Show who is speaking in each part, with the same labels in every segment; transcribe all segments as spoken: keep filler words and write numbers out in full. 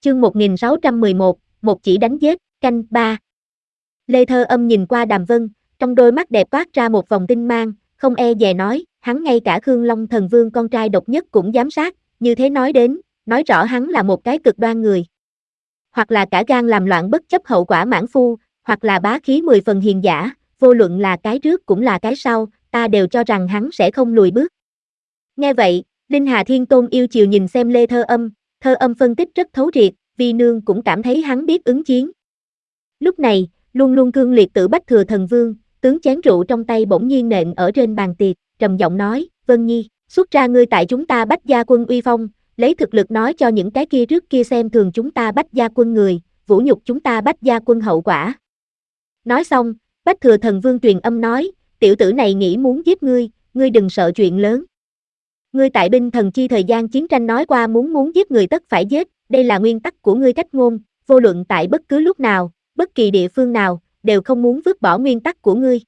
Speaker 1: chương một nghìn sáu trăm mười một, một chỉ đánh giết, canh ba. Lê Thơ Âm nhìn qua Đàm Vân, trong đôi mắt đẹp toát ra một vòng tinh mang, không e dè nói, hắn ngay cả Khương Long Thần Vương con trai độc nhất cũng dám sát, như thế nói đến, nói rõ hắn là một cái cực đoan người. Hoặc là cả gan làm loạn bất chấp hậu quả mãn phu, hoặc là bá khí mười phần hiền giả, vô luận là cái trước cũng là cái sau, ta đều cho rằng hắn sẽ không lùi bước. Nghe vậy, Linh Hà Thiên Tôn yêu chiều nhìn xem Lê Thơ Âm, Thơ Âm phân tích rất thấu triệt, Vi Nương cũng cảm thấy hắn biết ứng chiến. Lúc này, luôn luôn cương liệt tử Bách Thừa Thần Vương, tướng chén rượu trong tay bỗng nhiên nện ở trên bàn tiệc, trầm giọng nói, Vân Nhi, xuất ra ngươi tại chúng ta Bách Gia Quân uy phong, lấy thực lực nói cho những cái kia trước kia xem thường chúng ta Bách Gia Quân người, vũ nhục chúng ta Bách Gia Quân hậu quả. Nói xong, Bách Thừa Thần Vương truyền âm nói, tiểu tử này nghĩ muốn giết ngươi, ngươi đừng sợ chuyện lớn. Ngươi tại binh thần chi thời gian chiến tranh nói qua muốn muốn giết người tất phải giết, đây là nguyên tắc của ngươi cách ngôn, vô luận tại bất cứ lúc nào, bất kỳ địa phương nào, đều không muốn vứt bỏ nguyên tắc của ngươi.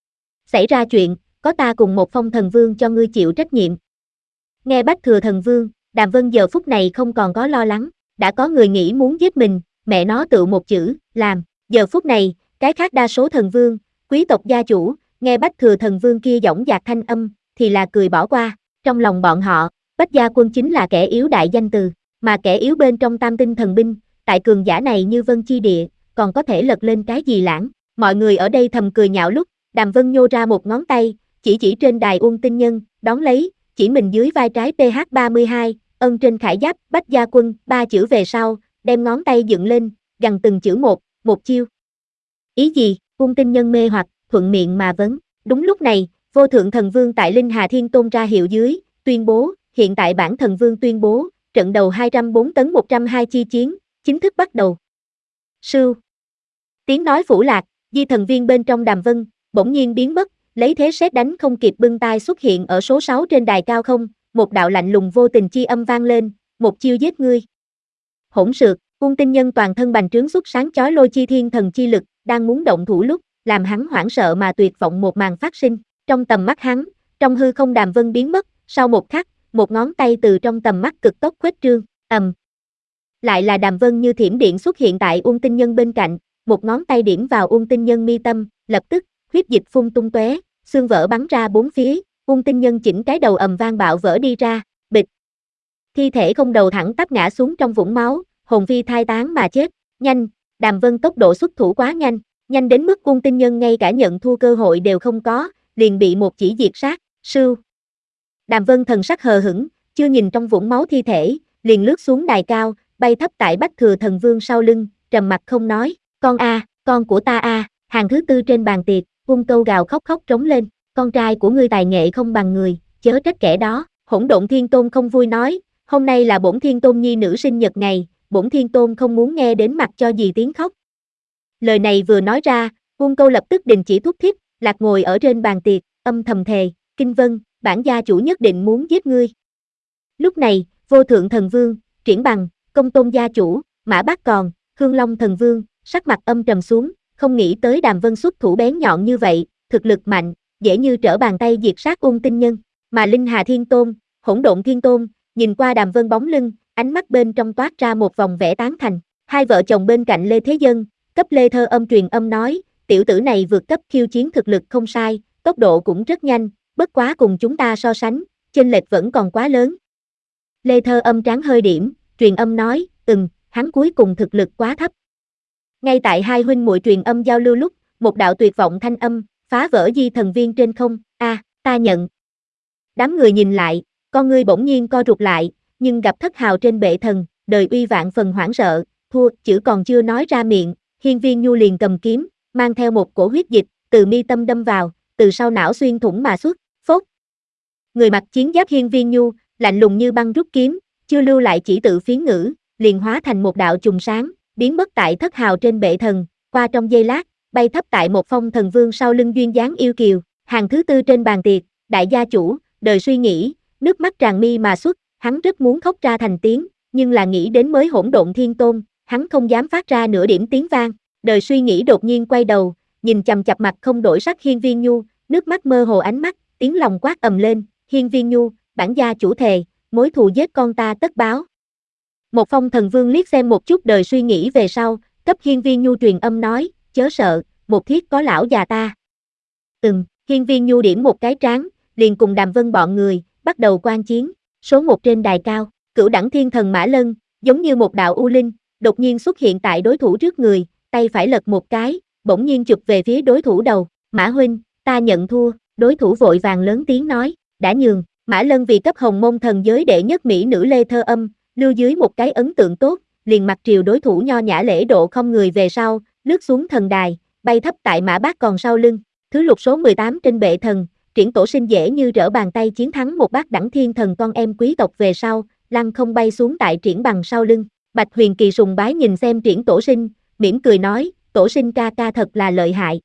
Speaker 1: Xảy ra chuyện, có ta cùng một phong thần vương cho ngươi chịu trách nhiệm. Nghe Bách Thừa Thần Vương, Đàm Vân giờ phút này không còn có lo lắng, đã có người nghĩ muốn giết mình, mẹ nó tự một chữ, làm. Giờ phút này, cái khác đa số thần vương, quý tộc gia chủ, nghe Bách Thừa Thần Vương kia dõng dạc thanh âm, thì là cười bỏ qua. Trong lòng bọn họ, Bách Gia Quân chính là kẻ yếu đại danh từ, mà kẻ yếu bên trong tam tinh thần binh, tại cường giả này như Vân Chi Địa, còn có thể lật lên cái gì lãng. Mọi người ở đây thầm cười nhạo lúc, Đàm Vân nhô ra một ngón tay, chỉ chỉ trên đài Uông Tinh Nhân, đón lấy, chỉ mình dưới vai trái pê hát ba mươi hai, ân trên khải giáp, Bách Gia Quân, ba chữ về sau, đem ngón tay dựng lên, gằn từng chữ một, một chiêu. Ý gì? Uông Tinh Nhân mê hoặc, thuận miệng mà vấn. Đúng lúc này, Vô Thượng Thần Vương tại Linh Hà Thiên Tôn ra hiệu dưới, tuyên bố, hiện tại bản Thần Vương tuyên bố, trận đầu hai trăm bốn tấn một trăm hai chi chiến, chính thức bắt đầu. Sưu. Tiếng nói phủ lạc, Di Thần Viên bên trong Đàm Vân, bỗng nhiên biến mất, lấy thế sét đánh không kịp bưng tai xuất hiện ở số sáu trên đài cao không, một đạo lạnh lùng vô tình chi âm vang lên, một chiêu giết ngươi. Hỗn xược, Uông Tinh Nhân toàn thân bành trướng xuất sáng chói lôi chi thiên thần chi lực, đang muốn động thủ lúc, làm hắn hoảng sợ mà tuyệt vọng một màn phát sinh, trong tầm mắt hắn, trong hư không Đàm Vân biến mất, sau một khắc, một ngón tay từ trong tầm mắt cực tốc khuếch trương, ầm. Lại là Đàm Vân như thiểm điện xuất hiện tại Uông Tinh Nhân bên cạnh, một ngón tay điểm vào Uông Tinh Nhân mi tâm, lập tức, huyết dịch phun tung tóe, xương vỡ bắn ra bốn phía, Uông Tinh Nhân chỉnh cái đầu ầm vang bạo vỡ đi ra, bịch. Thi thể không đầu thẳng tắp ngã xuống trong vũng máu, hồn phi thai tán mà chết, nhanh, Đàm Vân tốc độ xuất thủ quá nhanh, nhanh đến mức Uông Tinh Nhân ngay cả nhận thua cơ hội đều không có, liền bị một chỉ diệt sát, sưu. Đàm Vân thần sắc hờ hững, chưa nhìn trong vũng máu thi thể, liền lướt xuống đài cao, bay thấp tại Bách Thừa Thần Vương sau lưng, trầm mặt không nói, con a, con của ta a, hàng thứ tư trên bàn tiệc, Ung Câu gào khóc khóc trống lên, con trai của ngươi tài nghệ không bằng người, chớ trách kẻ đó. Hỗn Độn Thiên Tôn không vui nói, hôm nay là bổn Thiên Tôn nhi nữ sinh nhật ngày, bổn Thiên Tôn không muốn nghe đến mặt cho gì tiếng khóc. Lời này vừa nói ra, Ung Câu lập tức đình chỉ thúc thiết, lạc ngồi ở trên bàn tiệc, âm thầm thề, Kinh Vân, bản gia chủ nhất định muốn giết ngươi. Lúc này, Vô Thượng Thần Vương, Triển Bằng, Công Tôn gia chủ, Mã Bác Còn, Khương Long Thần Vương, sắc mặt âm trầm xuống, không nghĩ tới Đàm Vân xuất thủ bén nhọn như vậy, thực lực mạnh, dễ như trở bàn tay diệt sát Uông Tinh Nhân, mà Linh Hà Thiên Tôn, Hỗn Độn Thiên Tôn, nhìn qua Đàm Vân bóng lưng, ánh mắt bên trong toát ra một vòng vẻ tán thành. Hai vợ chồng bên cạnh Lê Thế Dân, cấp Lê Thơ Âm truyền âm nói, tiểu tử này vượt cấp khiêu chiến thực lực không sai, tốc độ cũng rất nhanh, bất quá cùng chúng ta so sánh, chênh lệch vẫn còn quá lớn. Lê Thơ Âm trán hơi điểm, truyền âm nói, ừm, hắn cuối cùng thực lực quá thấp. Ngay tại hai huynh muội truyền âm giao lưu lúc, một đạo tuyệt vọng thanh âm, phá vỡ Di Thần Viên trên không, a, à, ta nhận. Đám người nhìn lại, con ngươi bỗng nhiên co rụt lại, nhưng gặp thất hào trên bệ thần, đời uy vạn phần hoảng sợ, thua, chữ còn chưa nói ra miệng, Hiên Viên Nhu liền cầm kiếm, mang theo một cổ huyết dịch, từ mi tâm đâm vào, từ sau não xuyên thủng mà xuất, phốt. Người mặc chiến giáp Hiên Viên Nhu, lạnh lùng như băng rút kiếm, chưa lưu lại chỉ tự phiến ngữ, liền hóa thành một đạo trùng sáng, biến mất tại thất hào trên bệ thần, qua trong giây lát, bay thấp tại một phong thần vương sau lưng duyên dáng yêu kiều, hàng thứ tư trên bàn tiệc, đại gia chủ, đời suy nghĩ, nước mắt tràn mi mà xuất, hắn rất muốn khóc ra thành tiếng, nhưng là nghĩ đến mới Hỗn Độn Thiên Tôn, hắn không dám phát ra nửa điểm tiếng vang, đời suy nghĩ đột nhiên quay đầu, nhìn chằm chặp mặt không đổi sắc Hiên Viên Nhu, nước mắt mơ hồ ánh mắt, tiếng lòng quát ầm lên, Hiên Viên Nhu, bản gia chủ thề, mối thù giết con ta tất báo. Một Phong thần vương liếc xem một chút đời suy nghĩ về sau, cấp Hiên Viên Nhu truyền âm nói, chớ sợ, một thiết có lão già ta. Ừm, Hiên Viên Nhu điểm một cái trán, liền cùng Đàm Vân bọn người, bắt đầu quan chiến. Số một trên đài cao, Cửu Đẳng Thiên Thần Mã Lân, giống như một đạo u linh, đột nhiên xuất hiện tại đối thủ trước người, tay phải lật một cái, bỗng nhiên chụp về phía đối thủ đầu. Mã huynh, ta nhận thua. Đối thủ vội vàng lớn tiếng nói, đã nhường. Mã Lân vì cấp Hồng Môn thần giới đệ nhất mỹ nữ Lê Thơ Âm, lưu dưới một cái ấn tượng tốt, liền mặt triều đối thủ nho nhã lễ độ không người về sau, lướt xuống thần đài, bay thấp tại Mã Bác còn sau lưng. Thứ lục số mười tám trên bệ thần, Triển Tổ Sinh dễ như trở bàn tay chiến thắng một Bác Đẳng Thiên Thần con em quý tộc về sau, lăng không bay xuống tại Triển Bằng sau lưng. Bạch Huyền Kỳ sùng bái nhìn xem Triển Tổ Sinh, mỉm cười nói, Tổ Sinh ca ca thật là lợi hại.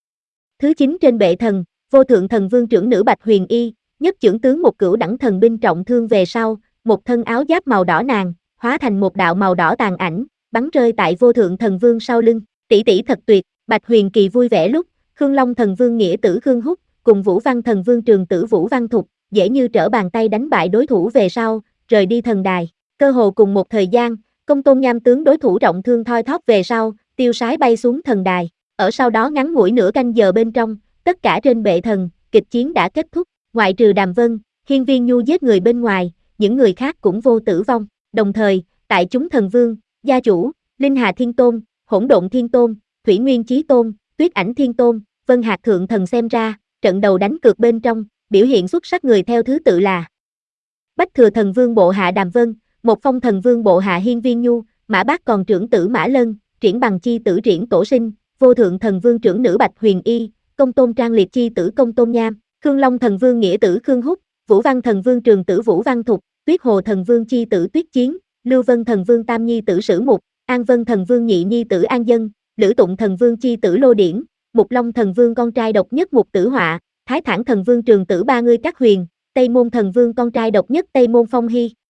Speaker 1: Thứ chín trên bệ thần, Vô Thượng Thần Vương trưởng nữ Bạch Huyền Y, nhất chưởng tướng một cửu đẳng thần binh trọng thương về sau, một thân áo giáp màu đỏ nàng, hóa thành một đạo màu đỏ tàn ảnh, bắn rơi tại Vô Thượng Thần Vương sau lưng. Tỷ tỷ thật tuyệt. Bạch Huyền Kỳ vui vẻ lúc, Khương Long Thần Vương nghĩa tử Khương Húc, cùng Vũ Văn Thần Vương trường tử Vũ Văn Thục, dễ như trở bàn tay đánh bại đối thủ về sau, rời đi thần đài. Cơ hồ cùng một thời gian, Công Tôn Nham tướng đối thủ trọng thương thoi thóp về sau, tiêu sái bay xuống thần đài. Ở sau đó ngắn ngủi nửa canh giờ bên trong, tất cả trên bệ thần, kịch chiến đã kết thúc, ngoại trừ Đàm Vân, Hiên Viên Nhu giết người bên ngoài, những người khác cũng vô tử vong. Đồng thời, tại chúng thần vương, gia chủ, Linh Hà Thiên Tôn, Hỗn Độn Thiên Tôn, Thủy Nguyên Chí Tôn, Tuyết Ảnh Thiên Tôn, Vân Hạc Thượng Thần xem ra, trận đầu đánh cược bên trong, biểu hiện xuất sắc người theo thứ tự là Bách Thừa Thần Vương bộ hạ Đàm Vân, Một Phong Thần Vương bộ hạ Hiên Viên Nhu, Mã Bác còn trưởng tử Mã Lân, Triển Bằng chi tử Triển Tổ Sinh, Vô Thượng Thần Vương trưởng nữ Bạch Huyền Y, Công Tôn Trang Liệt chi tử Công Tôn Nham, Khương Long Thần Vương nghĩa tử Khương Húc, Vũ Văn Thần Vương trường tử Vũ Văn Thục, Tuyết Hồ Thần Vương chi tử Tuyết Chiến, Lưu Vân Thần Vương tam nhi tử Sử Mục, An Vân Thần Vương nhị nhi tử An Dân, Lữ Tụng Thần Vương chi tử Lô Điển, Mục Long Thần Vương con trai độc nhất Mục Tử Họa, Thái Thản Thần Vương trường tử Ba Ngươi Các Huyền, Tây Môn Thần Vương con trai độc nhất Tây Môn Phong Hy.